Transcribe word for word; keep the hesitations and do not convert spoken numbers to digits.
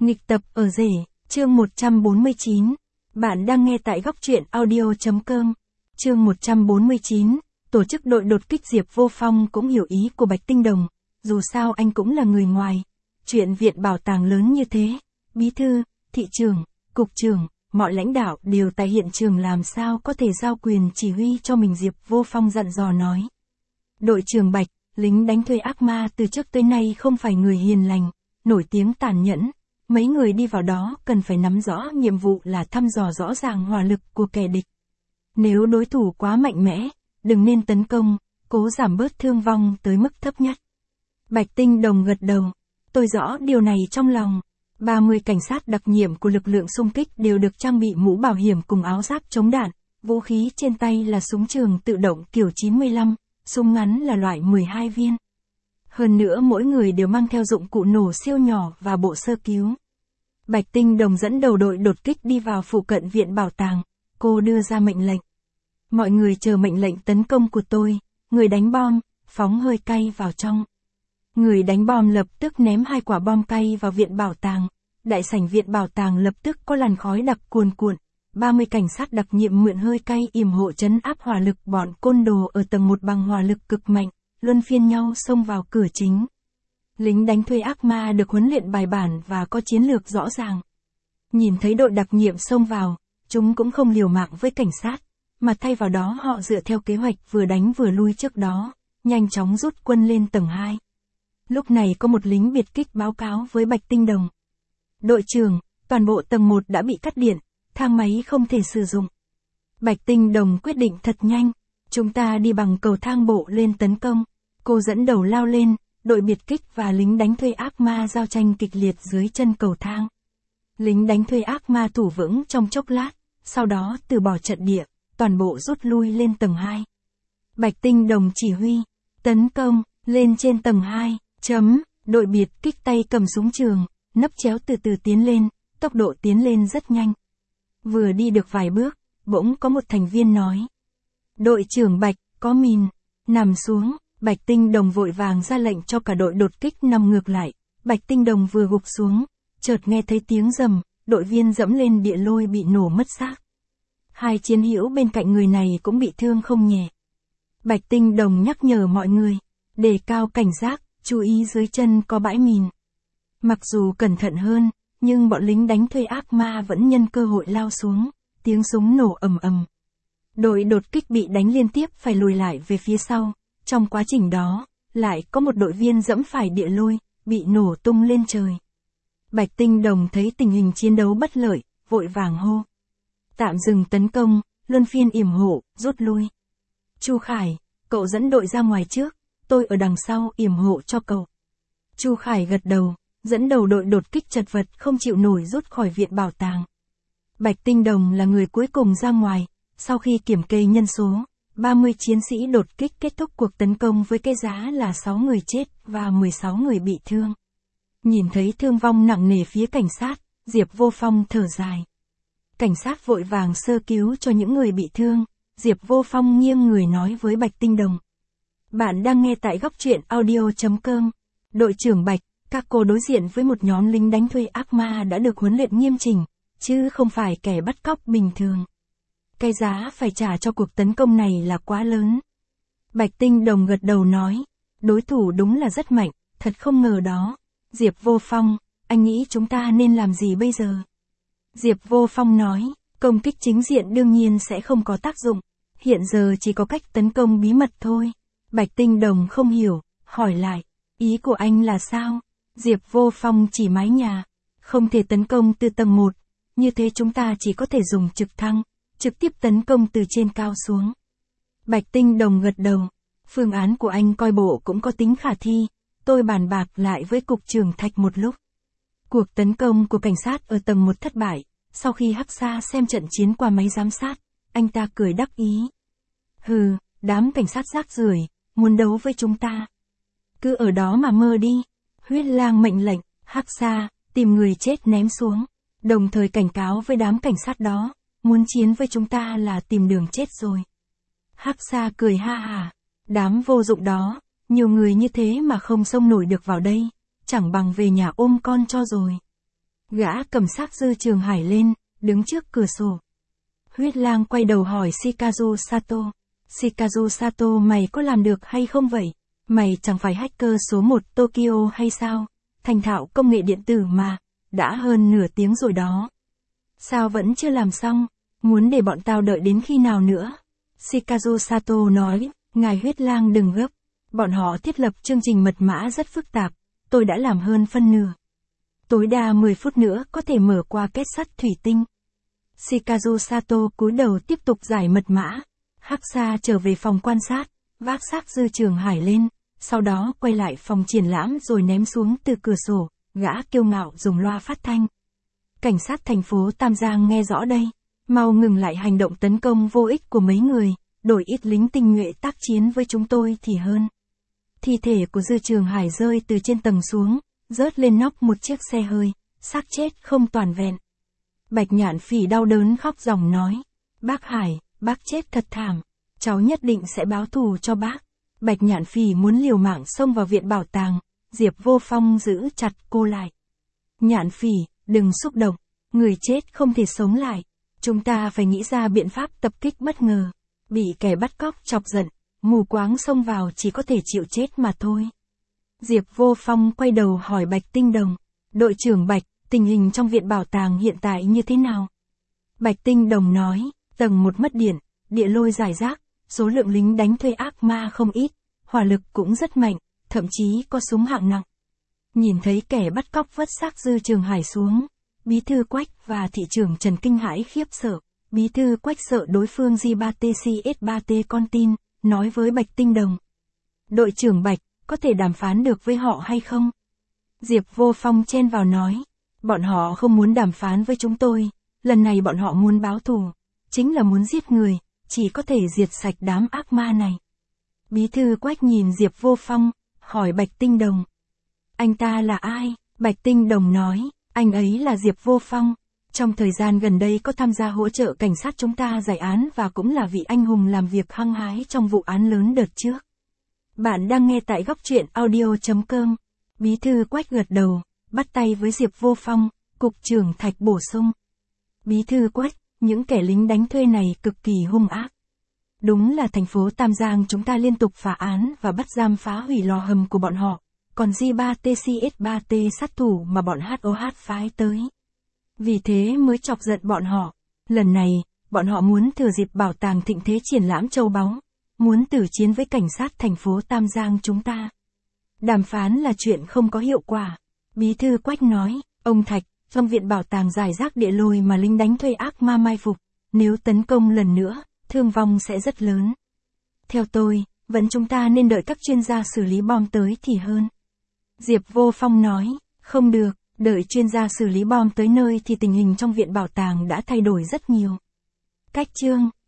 Nghịch tập ở rể, chương một trăm bốn mươi chín. Bạn đang nghe tại góc truyện audio.com. Chương một trăm bốn mươi chín, tổ chức đội đột kích Diệp Vô Phong cũng hiểu ý của Bạch Tinh Đồng, dù sao anh cũng là người ngoài. Chuyện viện bảo tàng lớn như thế, bí thư, thị trưởng, cục trưởng, mọi lãnh đạo đều tại hiện trường, làm sao có thể giao quyền chỉ huy cho mình. Diệp Vô Phong dặn dò nói. Đội trưởng Bạch, lính đánh thuê ác ma từ trước tới nay không phải người hiền lành, nổi tiếng tàn nhẫn. Mấy người đi vào đó cần phải nắm rõ nhiệm vụ là thăm dò rõ ràng hỏa lực của kẻ địch. Nếu đối thủ quá mạnh mẽ, đừng nên tấn công, cố giảm bớt thương vong tới mức thấp nhất. Bạch Tinh Đồng gật đầu. Tôi rõ điều này trong lòng. ba mươi cảnh sát đặc nhiệm của lực lượng xung kích đều được trang bị mũ bảo hiểm cùng áo giáp chống đạn, vũ khí trên tay là súng trường tự động kiểu chín mươi lăm, súng ngắn là loại mười hai viên. Hơn nữa mỗi người đều mang theo dụng cụ nổ siêu nhỏ và bộ sơ cứu. Bạch Tinh Đồng dẫn đầu đội đột kích đi vào phụ cận viện bảo tàng, cô đưa ra mệnh lệnh. Mọi người chờ mệnh lệnh tấn công của tôi, người đánh bom, phóng hơi cay vào trong. Người đánh bom lập tức ném hai quả bom cay vào viện bảo tàng, đại sảnh viện bảo tàng lập tức có làn khói đặc cuồn cuộn. ba mươi cảnh sát đặc nhiệm mượn hơi cay yểm hộ trấn áp hỏa lực bọn côn đồ ở tầng một bằng hỏa lực cực mạnh, luân phiên nhau xông vào cửa chính. Lính đánh thuê ác ma được huấn luyện bài bản và có chiến lược rõ ràng. Nhìn thấy đội đặc nhiệm xông vào, chúng cũng không liều mạng với cảnh sát, mà thay vào đó họ dựa theo kế hoạch vừa đánh vừa lui trước đó, nhanh chóng rút quân lên tầng hai. Lúc này có một lính biệt kích báo cáo với Bạch Tinh Đồng. Đội trưởng, toàn bộ tầng một đã bị cắt điện, thang máy không thể sử dụng. Bạch Tinh Đồng quyết định thật nhanh, chúng ta đi bằng cầu thang bộ lên tấn công. Cô dẫn đầu lao lên, đội biệt kích và lính đánh thuê ác ma giao tranh kịch liệt dưới chân cầu thang. Lính đánh thuê ác ma thủ vững trong chốc lát, sau đó từ bỏ trận địa, toàn bộ rút lui lên tầng hai. Bạch Tinh Đồng chỉ huy, tấn công, lên trên tầng hai, chấm, đội biệt kích tay cầm súng trường, nấp chéo từ từ tiến lên, tốc độ tiến lên rất nhanh. Vừa đi được vài bước, bỗng có một thành viên nói. Đội trưởng Bạch, có mìn, nằm xuống. Bạch Tinh Đồng vội vàng ra lệnh cho cả đội đột kích nằm ngược lại. Bạch Tinh Đồng vừa gục xuống, chợt nghe thấy tiếng rầm, đội viên dẫm lên địa lôi bị nổ mất xác. Hai chiến hữu bên cạnh người này cũng bị thương không nhẹ. Bạch Tinh Đồng nhắc nhở mọi người, đề cao cảnh giác, chú ý dưới chân có bãi mìn. Mặc dù cẩn thận hơn, nhưng bọn lính đánh thuê ác ma vẫn nhân cơ hội lao xuống, tiếng súng nổ ầm ầm. Đội đột kích bị đánh liên tiếp phải lùi lại về phía sau. Trong quá trình đó, lại có một đội viên dẫm phải địa lôi, bị nổ tung lên trời. Bạch Tinh Đồng thấy tình hình chiến đấu bất lợi, vội vàng hô. Tạm dừng tấn công, luân phiên yểm hộ, rút lui. Chu Khải, cậu dẫn đội ra ngoài trước, tôi ở đằng sau yểm hộ cho cậu. Chu Khải gật đầu, dẫn đầu đội đột kích chật vật không chịu nổi rút khỏi viện bảo tàng. Bạch Tinh Đồng là người cuối cùng ra ngoài, sau khi kiểm kê nhân số. ba mươi chiến sĩ đột kích kết thúc cuộc tấn công với cái giá là sáu người chết và mười sáu người bị thương. Nhìn thấy thương vong nặng nề phía cảnh sát, Diệp Vô Phong thở dài. Cảnh sát vội vàng sơ cứu cho những người bị thương, Diệp Vô Phong nghiêng người nói với Bạch Tinh Đồng. Bạn đang nghe tại góc truyện audio.com. Đội trưởng Bạch, các cô đối diện với một nhóm lính đánh thuê ác ma đã được huấn luyện nghiêm chỉnh, chứ không phải kẻ bắt cóc bình thường. Cái giá phải trả cho cuộc tấn công này là quá lớn. Bạch Tinh Đồng gật đầu nói, đối thủ đúng là rất mạnh, thật không ngờ đó. Diệp Vô Phong, anh nghĩ chúng ta nên làm gì bây giờ? Diệp Vô Phong nói, công kích chính diện đương nhiên sẽ không có tác dụng, hiện giờ chỉ có cách tấn công bí mật thôi. Bạch Tinh Đồng không hiểu, hỏi lại, ý của anh là sao? Diệp Vô Phong chỉ mái nhà, không thể tấn công từ tầng một, như thế chúng ta chỉ có thể dùng trực thăng. Trực tiếp tấn công từ trên cao xuống. Bạch Tinh Đồng gật đầu. Phương án của anh coi bộ cũng có tính khả thi. Tôi bàn bạc lại với cục trưởng Thạch một lúc. Cuộc tấn công của cảnh sát ở tầng một thất bại. Sau khi Hắc Sa xem trận chiến qua máy giám sát, anh ta cười đắc ý. Hừ, đám cảnh sát rác rưởi, muốn đấu với chúng ta. Cứ ở đó mà mơ đi. Huyết Lang mệnh lệnh, Hắc Sa, tìm người chết ném xuống. Đồng thời cảnh cáo với đám cảnh sát đó. Muốn chiến với chúng ta là tìm đường chết rồi. Hắc Sa cười ha hả. Đám vô dụng đó, nhiều người như thế mà không xông nổi được vào đây, chẳng bằng về nhà ôm con cho rồi. Gã cầm xác Dư Trường Hải lên, đứng trước cửa sổ. Huyết Lang quay đầu hỏi Shikazu Sato. Shikazu Sato, mày có làm được hay không vậy? Mày chẳng phải hacker số một Tokyo hay sao? Thành thạo công nghệ điện tử mà. Đã hơn nửa tiếng rồi đó. Sao vẫn chưa làm xong? Muốn để bọn tao đợi đến khi nào nữa? Shikazu Sato nói, ngài Huyết Lang đừng gấp. Bọn họ thiết lập chương trình mật mã rất phức tạp. Tôi đã làm hơn phân nửa. Tối đa mười phút nữa có thể mở qua kết sắt thủy tinh. Shikazu Sato cúi đầu tiếp tục giải mật mã. Hắc Sa trở về phòng quan sát, vác xác Dư Trường Hải lên, sau đó quay lại phòng triển lãm rồi ném xuống từ cửa sổ, gã kiêu ngạo dùng loa phát thanh. Cảnh sát thành phố Tam Giang nghe rõ đây, mau ngừng lại hành động tấn công vô ích của mấy người, đổi ít lính tinh nhuệ tác chiến với chúng tôi thì hơn. Thi thể của Dư Trường Hải rơi từ trên tầng xuống, rớt lên nóc một chiếc xe hơi, xác chết không toàn vẹn. Bạch Nhạn Phỉ đau đớn khóc ròng nói, bác Hải, bác chết thật thảm, cháu nhất định sẽ báo thù cho bác. Bạch Nhạn Phỉ muốn liều mạng xông vào viện bảo tàng, Diệp Vô Phong giữ chặt cô lại. Nhạn Phỉ, đừng xúc động, người chết không thể sống lại, chúng ta phải nghĩ ra biện pháp tập kích bất ngờ. Bị kẻ bắt cóc chọc giận, mù quáng xông vào chỉ có thể chịu chết mà thôi. Diệp Vô Phong quay đầu hỏi Bạch Tinh Đồng, đội trưởng Bạch, tình hình trong viện bảo tàng hiện tại như thế nào? Bạch Tinh Đồng nói, tầng một mất điện, địa lôi rải rác, số lượng lính đánh thuê ác ma không ít, hỏa lực cũng rất mạnh, thậm chí có súng hạng nặng. Nhìn thấy kẻ bắt cóc vứt xác Dư Trường Hải xuống, Bí thư Quách và thị trưởng Trần kinh hãi khiếp sợ. Bí thư Quách sợ đối phương G ba T C S ba T con tin, nói với Bạch Tinh Đồng. Đội trưởng Bạch, có thể đàm phán được với họ hay không? Diệp Vô Phong chen vào nói, bọn họ không muốn đàm phán với chúng tôi, lần này bọn họ muốn báo thù, chính là muốn giết người, chỉ có thể diệt sạch đám ác ma này. Bí thư Quách nhìn Diệp Vô Phong, hỏi Bạch Tinh Đồng. Anh ta là ai? Bạch Tinh Đồng nói, anh ấy là Diệp Vô Phong. Trong thời gian gần đây có tham gia hỗ trợ cảnh sát chúng ta giải án và cũng là vị anh hùng làm việc hăng hái trong vụ án lớn đợt trước. Bạn đang nghe tại góc truyện audio chấm com. Bí thư Quách gật đầu, bắt tay với Diệp Vô Phong, cục trưởng Thạch bổ sung. Bí thư Quách, những kẻ lính đánh thuê này cực kỳ hung ác. Đúng là thành phố Tam Giang chúng ta liên tục phá án và bắt giam phá hủy lò hầm của bọn họ, còn G ba T C S ba T sát thủ mà bọn hát o hát phái tới. Vì thế mới chọc giận bọn họ. Lần này, bọn họ muốn thừa dịp bảo tàng thịnh thế triển lãm châu báu, muốn tử chiến với cảnh sát thành phố Tam Giang chúng ta. Đàm phán là chuyện không có hiệu quả. Bí thư Quách nói, ông Thạch, trong viện bảo tàng giải rác địa lôi mà lính đánh thuê ác ma mai phục, nếu tấn công lần nữa, thương vong sẽ rất lớn. Theo tôi, vẫn chúng ta nên đợi các chuyên gia xử lý bom tới thì hơn. Diệp Vô Phong nói, không được, đợi chuyên gia xử lý bom tới nơi thì tình hình trong viện bảo tàng đã thay đổi rất nhiều. Cách chương